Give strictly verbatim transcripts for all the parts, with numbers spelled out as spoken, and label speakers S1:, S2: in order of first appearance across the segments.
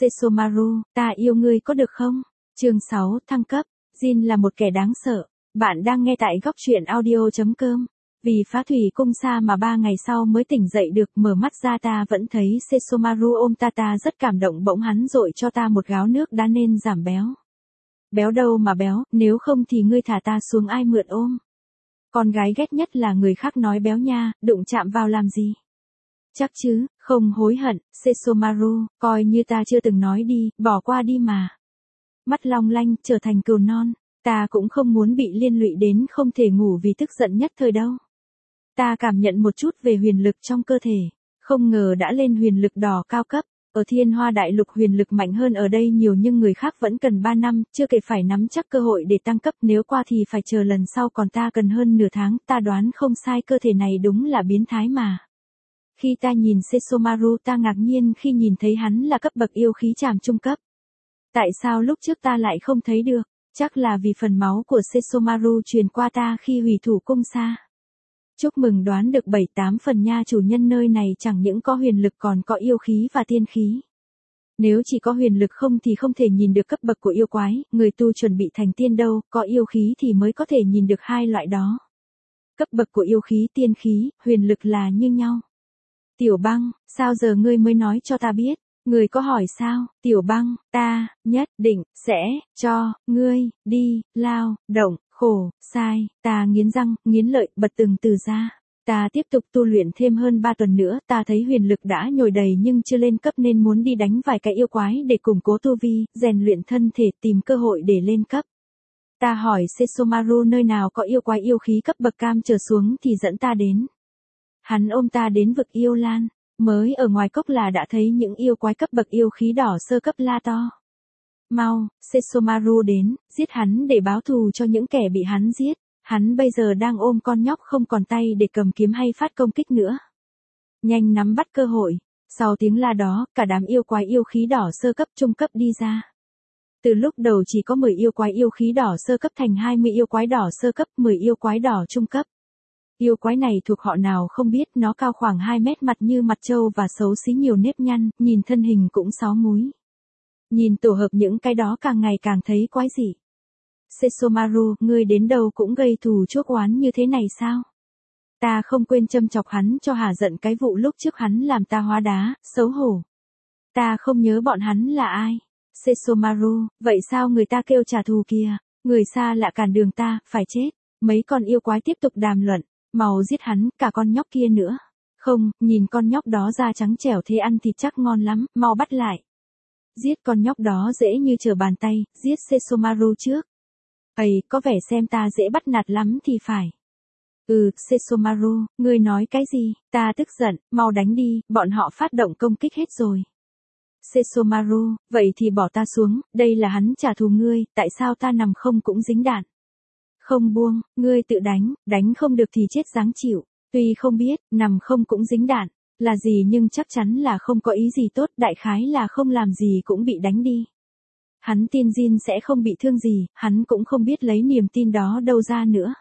S1: Sesomaru, ta yêu ngươi có được không? Chương sáu, thăng cấp. Jin là một kẻ đáng sợ. Bạn đang nghe tại góc truyện audio chấm com. Vì phá thủy cung xa mà ba ngày sau mới tỉnh dậy được, mở mắt ra ta vẫn thấy Sesomaru ôm ta ta rất cảm động, bỗng hắn dội cho ta một gáo nước đã nên giảm béo. Béo đâu mà béo, nếu không thì ngươi thả ta xuống ai mượn ôm. Con gái ghét nhất là người khác nói béo nha, đụng chạm vào làm gì. Chắc chứ, không hối hận, Sesomaru, coi như ta chưa từng nói đi, bỏ qua đi mà. Mắt long lanh, trở thành cừu non, ta cũng không muốn bị liên lụy đến không thể ngủ vì tức giận nhất thời đâu. Ta cảm nhận một chút về huyền lực trong cơ thể, không ngờ đã lên huyền lực đỏ cao cấp. Ở Thiên Hoa Đại Lục huyền lực mạnh hơn ở đây nhiều nhưng người khác vẫn cần ba năm, chưa kể phải nắm chắc cơ hội để tăng cấp, nếu qua thì phải chờ lần sau, còn ta cần hơn nửa tháng, ta đoán không sai, cơ thể này đúng là biến thái mà. Khi ta nhìn Sesomaru ta ngạc nhiên khi nhìn thấy hắn là cấp bậc yêu khí trảm trung cấp. Tại sao lúc trước ta lại không thấy được? Chắc là vì phần máu của Sesomaru truyền qua ta khi hủy thủ cung xa. Chúc mừng, đoán được bảy tám phần nha, chủ nhân nơi này chẳng những có huyền lực còn có yêu khí và tiên khí. Nếu chỉ có huyền lực không thì không thể nhìn được cấp bậc của yêu quái, người tu chuẩn bị thành tiên đâu, có yêu khí thì mới có thể nhìn được hai loại đó. Cấp bậc của yêu khí, tiên khí, huyền lực là như nhau. Tiểu Băng, sao giờ ngươi mới nói cho ta biết? Ngươi có hỏi sao? Tiểu Băng, ta, nhất định, sẽ, cho, ngươi, đi, lao, động, khổ, sai, ta nghiến răng, nghiến lợi, bật từng từ ra. Ta tiếp tục tu luyện thêm hơn ba tuần nữa, ta thấy huyền lực đã nhồi đầy nhưng chưa lên cấp nên muốn đi đánh vài cái yêu quái để củng cố tu vi, rèn luyện thân thể, tìm cơ hội để lên cấp. Ta hỏi Sesomaru nơi nào có yêu quái yêu khí cấp bậc cam trở xuống thì dẫn ta đến. Hắn ôm ta đến vực yêu lan, mới ở ngoài cốc là đã thấy những yêu quái cấp bậc yêu khí đỏ sơ cấp la to. Mau, Sesomaru đến, giết hắn để báo thù cho những kẻ bị hắn giết. Hắn bây giờ đang ôm con nhóc không còn tay để cầm kiếm hay phát công kích nữa. Nhanh nắm bắt cơ hội. Sau tiếng la đó, cả đám yêu quái yêu khí đỏ sơ cấp trung cấp đi ra. Từ lúc đầu chỉ có mười yêu quái yêu khí đỏ sơ cấp thành hai mươi yêu quái đỏ sơ cấp, mười yêu quái đỏ trung cấp. Yêu quái này thuộc họ nào không biết, nó cao khoảng hai mét, mặt như mặt trâu và xấu xí nhiều nếp nhăn, nhìn thân hình cũng sáu múi. Nhìn tổ hợp những cái đó càng ngày càng thấy quái dị. Sesomaru, ngươi đến đâu cũng gây thù chuốc oán như thế này sao? Ta không quên châm chọc hắn cho hả giận cái vụ lúc trước hắn làm ta hóa đá, xấu hổ. Ta không nhớ bọn hắn là ai. Sesomaru, vậy sao người ta kêu trả thù kìa? Người xa lạ cản đường ta, phải chết. Mấy con yêu quái tiếp tục đàm luận, mau giết hắn, cả con nhóc kia nữa. Không, nhìn con nhóc đó da trắng trẻo thế ăn thịt chắc ngon lắm, mau bắt lại. Giết con nhóc đó dễ như trở bàn tay, giết Sesomaru trước. Ây, có vẻ xem ta dễ bắt nạt lắm thì phải. Ừ, Sesomaru, ngươi nói cái gì? Ta tức giận, mau đánh đi, bọn họ phát động công kích hết rồi. Sesomaru, vậy thì bỏ ta xuống, đây là hắn trả thù ngươi, tại sao ta nằm không cũng dính đạn? Không buông, ngươi tự đánh, đánh không được thì chết ráng chịu. Tuy không biết, nằm không cũng dính đạn, là gì nhưng chắc chắn là không có ý gì tốt, đại khái là không làm gì cũng bị đánh đi. Hắn tin Jin sẽ không bị thương gì, hắn cũng không biết lấy niềm tin đó đâu ra nữa.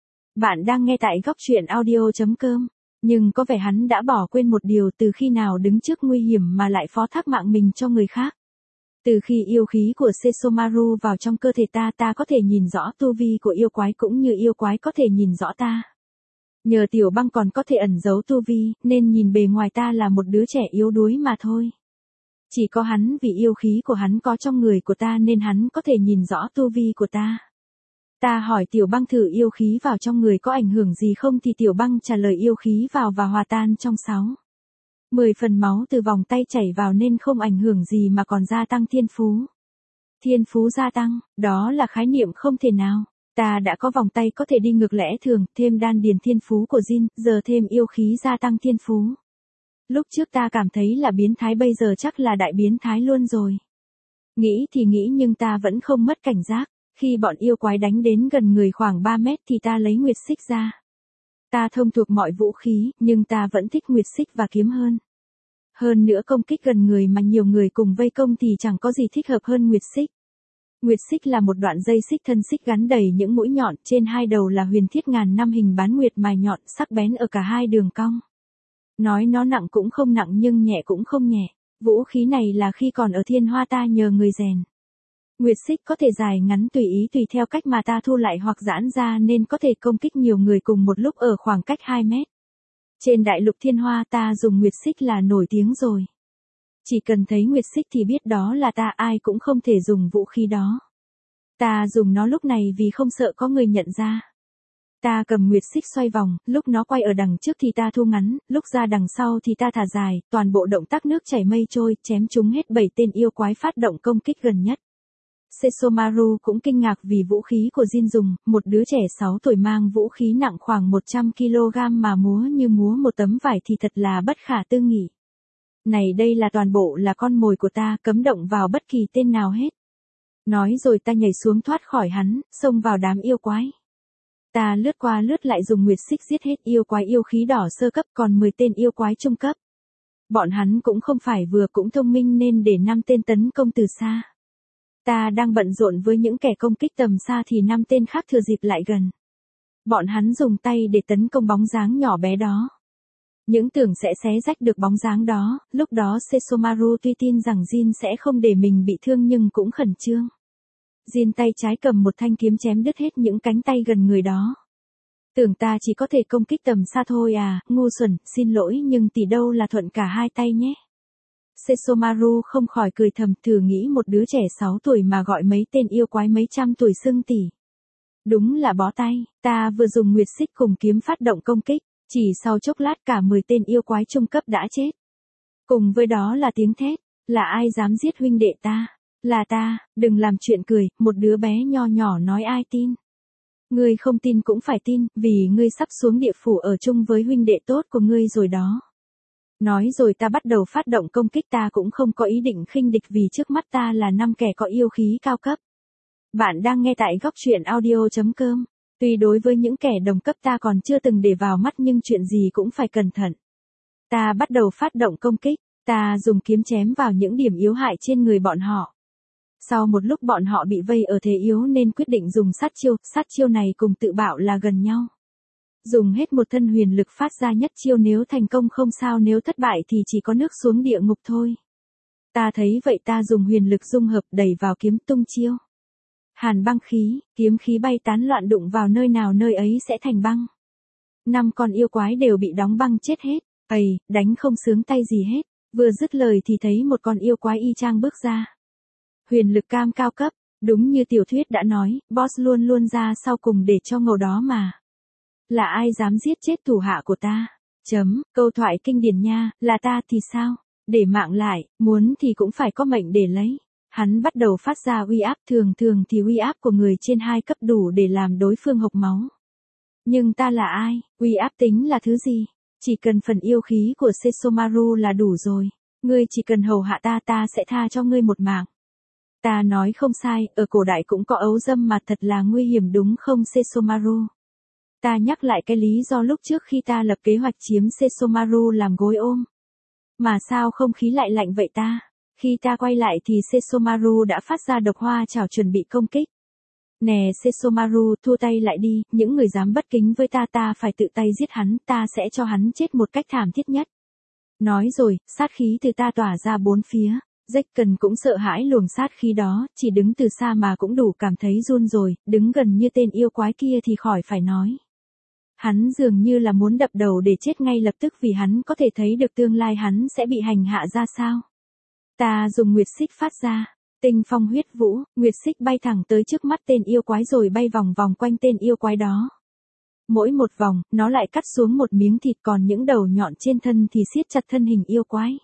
S1: Bạn đang nghe tại góc truyện audio chấm com, nhưng có vẻ hắn đã bỏ quên một điều, từ khi nào đứng trước nguy hiểm mà lại phó thác mạng mình cho người khác. Từ khi yêu khí của Sesomaru vào trong cơ thể ta, ta có thể nhìn rõ tu vi của yêu quái cũng như yêu quái có thể nhìn rõ ta. Nhờ Tiểu Băng còn có thể ẩn giấu tu vi, nên nhìn bề ngoài ta là một đứa trẻ yếu đuối mà thôi. Chỉ có hắn vì yêu khí của hắn có trong người của ta nên hắn có thể nhìn rõ tu vi của ta. Ta hỏi Tiểu Băng thử yêu khí vào trong người có ảnh hưởng gì không thì Tiểu Băng trả lời yêu khí vào và hòa tan trong sáu. Mười phần máu từ vòng tay chảy vào nên không ảnh hưởng gì mà còn gia tăng thiên phú. Thiên phú gia tăng, đó là khái niệm không thể nào. Ta đã có vòng tay có thể đi ngược lẽ thường, thêm đan điền thiên phú của Jin, giờ thêm yêu khí gia tăng thiên phú. Lúc trước ta cảm thấy là biến thái, bây giờ chắc là đại biến thái luôn rồi. Nghĩ thì nghĩ nhưng ta vẫn không mất cảnh giác. Khi bọn yêu quái đánh đến gần người khoảng ba mét thì ta lấy nguyệt xích ra. Ta thông thuộc mọi vũ khí, nhưng ta vẫn thích nguyệt xích và kiếm hơn. Hơn nữa công kích gần người mà nhiều người cùng vây công thì chẳng có gì thích hợp hơn nguyệt xích. Nguyệt xích là một đoạn dây xích thân xích gắn đầy những mũi nhọn, trên hai đầu là huyền thiết ngàn năm hình bán nguyệt mài nhọn, sắc bén ở cả hai đường cong. Nói nó nặng cũng không nặng nhưng nhẹ cũng không nhẹ. Vũ khí này là khi còn ở Thiên Hoa ta nhờ người rèn. Nguyệt xích có thể dài ngắn tùy ý tùy theo cách mà ta thu lại hoặc giãn ra nên có thể công kích nhiều người cùng một lúc ở khoảng cách hai mét. Trên đại lục Thiên Hoa ta dùng nguyệt xích là nổi tiếng rồi. Chỉ cần thấy nguyệt xích thì biết đó là ta, ai cũng không thể dùng vũ khí đó. Ta dùng nó lúc này vì không sợ có người nhận ra. Ta cầm nguyệt xích xoay vòng, lúc nó quay ở đằng trước thì ta thu ngắn, lúc ra đằng sau thì ta thả dài, toàn bộ động tác nước chảy mây trôi, chém chúng hết bảy tên yêu quái phát động công kích gần nhất. Sesshomaru cũng kinh ngạc vì vũ khí của Jin dùng, một đứa trẻ sáu tuổi mang vũ khí nặng khoảng một trăm ki lô gam mà múa như múa một tấm vải thì thật là bất khả tư nghị. Này đây là toàn bộ là con mồi của ta, cấm động vào bất kỳ tên nào hết. Nói rồi ta nhảy xuống thoát khỏi hắn, xông vào đám yêu quái. Ta lướt qua lướt lại dùng nguyệt xích giết hết yêu quái yêu khí đỏ sơ cấp còn mười tên yêu quái trung cấp. Bọn hắn cũng không phải vừa cũng thông minh nên để năm tên tấn công từ xa. Ta đang bận rộn với những kẻ công kích tầm xa thì năm tên khác thừa dịp lại gần. Bọn hắn dùng tay để tấn công bóng dáng nhỏ bé đó. Những tưởng sẽ xé rách được bóng dáng đó, lúc đó Sesshomaru tuy tin rằng Jin sẽ không để mình bị thương nhưng cũng khẩn trương. Jin tay trái cầm một thanh kiếm chém đứt hết những cánh tay gần người đó. Tưởng ta chỉ có thể công kích tầm xa thôi à, ngu xuẩn, xin lỗi nhưng tỷ đâu là thuận cả hai tay nhé. Sesshomaru không khỏi cười thầm, thử nghĩ một đứa trẻ sáu tuổi mà gọi mấy tên yêu quái mấy trăm tuổi xưng tỷ. Đúng là bó tay, ta vừa dùng nguyệt xích cùng kiếm phát động công kích, chỉ sau chốc lát cả mười tên yêu quái trung cấp đã chết. Cùng với đó là tiếng thét, là ai dám giết huynh đệ ta? Là ta, đừng làm chuyện cười, một đứa bé nho nhỏ nói ai tin. Ngươi không tin cũng phải tin, vì ngươi sắp xuống địa phủ ở chung với huynh đệ tốt của ngươi rồi đó. Nói rồi ta bắt đầu phát động công kích, ta cũng không có ý định khinh địch vì trước mắt ta là năm kẻ có yêu khí cao cấp. Bạn đang nghe tại góc truyện audio chấm com. Tuy đối với những kẻ đồng cấp ta còn chưa từng để vào mắt nhưng chuyện gì cũng phải cẩn thận. Ta bắt đầu phát động công kích, ta dùng kiếm chém vào những điểm yếu hại trên người bọn họ. Sau một lúc bọn họ bị vây ở thế yếu nên quyết định dùng sát chiêu, sát chiêu này cùng tự bạo là gần nhau. Dùng hết một thân huyền lực phát ra nhất chiêu, nếu thành công không sao, nếu thất bại thì chỉ có nước xuống địa ngục thôi. Ta thấy vậy ta dùng huyền lực dung hợp đẩy vào kiếm tung chiêu. Hàn băng khí, kiếm khí bay tán loạn, đụng vào nơi nào nơi ấy sẽ thành băng. Năm con yêu quái đều bị đóng băng chết hết. Ầy, đánh không sướng tay gì hết. Vừa dứt lời thì thấy một con yêu quái y chang bước ra. Huyền lực cam cao cấp, đúng như tiểu thuyết đã nói, boss luôn luôn ra sau cùng để cho ngầu đó mà. Là ai dám giết chết thủ hạ của ta? Chấm, câu thoại kinh điển nha, là ta thì sao? Để mạng lại, muốn thì cũng phải có mệnh để lấy. Hắn bắt đầu phát ra uy áp, thường thường thì uy áp của người trên hai cấp đủ để làm đối phương hộc máu. Nhưng ta là ai? Uy áp tính là thứ gì? Chỉ cần phần yêu khí của Sesshomaru là đủ rồi. Ngươi chỉ cần hầu hạ ta, ta sẽ tha cho ngươi một mạng. Ta nói không sai, ở cổ đại cũng có ấu dâm mà, thật là nguy hiểm đúng không Sesshomaru? Ta nhắc lại cái lý do lúc trước khi ta lập kế hoạch chiếm Sesshomaru làm gối ôm. Mà sao không khí lại lạnh vậy ta? Khi ta quay lại thì Sesshomaru đã phát ra độc hoa chảo chuẩn bị công kích. Nè Sesshomaru, thua tay lại đi, những người dám bất kính với ta ta phải tự tay giết hắn, ta sẽ cho hắn chết một cách thảm thiết nhất. Nói rồi, sát khí từ ta tỏa ra bốn phía. Zekken cũng sợ hãi luồng sát khí đó, chỉ đứng từ xa mà cũng đủ cảm thấy run rồi, đứng gần như tên yêu quái kia thì khỏi phải nói. Hắn dường như là muốn đập đầu để chết ngay lập tức vì hắn có thể thấy được tương lai hắn sẽ bị hành hạ ra sao. Ta dùng nguyệt xích phát ra, tinh phong huyết vũ, nguyệt xích bay thẳng tới trước mắt tên yêu quái rồi bay vòng vòng quanh tên yêu quái đó. Mỗi một vòng, nó lại cắt xuống một miếng thịt, còn những đầu nhọn trên thân thì siết chặt thân hình yêu quái.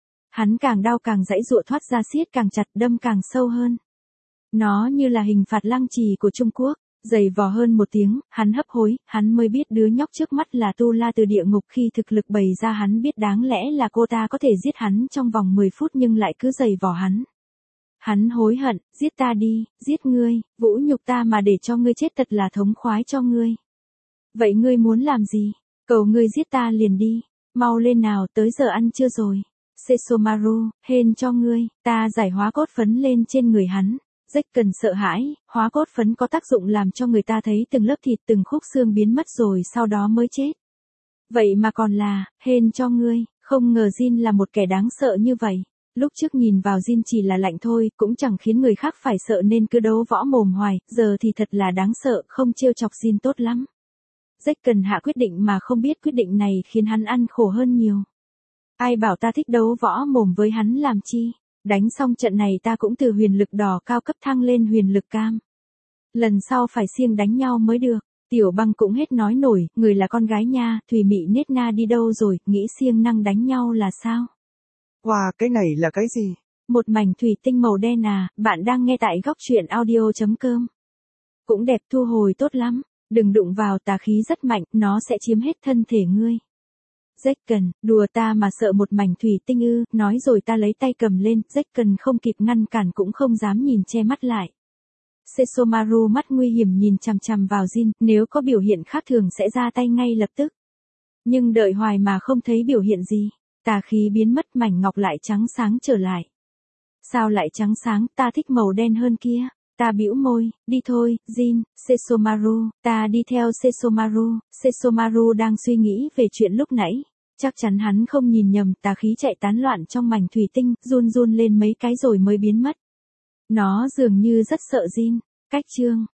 S1: Hắn càng đau càng giãy giụa, thoát ra siết càng chặt, đâm càng sâu hơn. Nó như là hình phạt lăng trì của Trung Quốc. Dày vò hơn một tiếng, hắn hấp hối, hắn mới biết đứa nhóc trước mắt là Tu La từ địa ngục. Khi thực lực bày ra hắn biết đáng lẽ là cô ta có thể giết hắn trong vòng mười phút nhưng lại cứ dày vò hắn. Hắn hối hận, giết ta đi, giết ngươi, vũ nhục ta mà để cho ngươi chết thật là thống khoái cho ngươi. Vậy ngươi muốn làm gì? Cầu ngươi giết ta liền đi, mau lên nào, tới giờ ăn trưa rồi. Sesshomaru, hên cho ngươi, ta giải hóa cốt phấn lên trên người hắn. Zekken sợ hãi, hóa cốt phấn có tác dụng làm cho người ta thấy từng lớp thịt từng khúc xương biến mất rồi sau đó mới chết. Vậy mà còn là, hên cho ngươi, không ngờ Jin là một kẻ đáng sợ như vậy. Lúc trước nhìn vào Jin chỉ là lạnh thôi, cũng chẳng khiến người khác phải sợ nên cứ đấu võ mồm hoài, giờ thì thật là đáng sợ, không trêu chọc Jin tốt lắm. Jack cần hạ quyết định mà không biết quyết định này khiến hắn ăn khổ hơn nhiều. Ai bảo ta thích đấu võ mồm với hắn làm chi, đánh xong trận này ta cũng từ huyền lực đỏ cao cấp thăng lên huyền lực cam. Lần sau phải siêng đánh nhau mới được. Tiểu Băng cũng hết nói nổi, người là con gái nha, Thùy Mị nết na đi đâu rồi, nghĩ siêng năng đánh nhau là sao?
S2: Wow, cái này là cái gì?
S1: Một mảnh thủy tinh màu đen à, bạn đang nghe tại góc truyện audio.com. Cũng đẹp, thu hồi tốt lắm, đừng đụng vào, tà khí rất mạnh, nó sẽ chiếm hết thân thể ngươi. Jack cần, đùa ta mà sợ một mảnh thủy tinh ư, nói rồi ta lấy tay cầm lên, Jack cần không kịp ngăn cản cũng không dám nhìn che mắt lại. Sesomaru mắt nguy hiểm nhìn chằm chằm vào Jin, nếu có biểu hiện khác thường sẽ ra tay ngay lập tức. Nhưng đợi hoài mà không thấy biểu hiện gì, tà khí biến mất, mảnh ngọc lại trắng sáng trở lại. Sao lại trắng sáng, ta thích màu đen hơn kia. Ta bĩu môi, đi thôi, Jin, Sesomaru, ta đi theo Sesomaru. Sesomaru đang suy nghĩ về chuyện lúc nãy. Chắc chắn hắn không nhìn nhầm, tà khí chạy tán loạn trong mảnh thủy tinh, run run lên mấy cái rồi mới biến mất. Nó dường như rất sợ Jin. Cách chương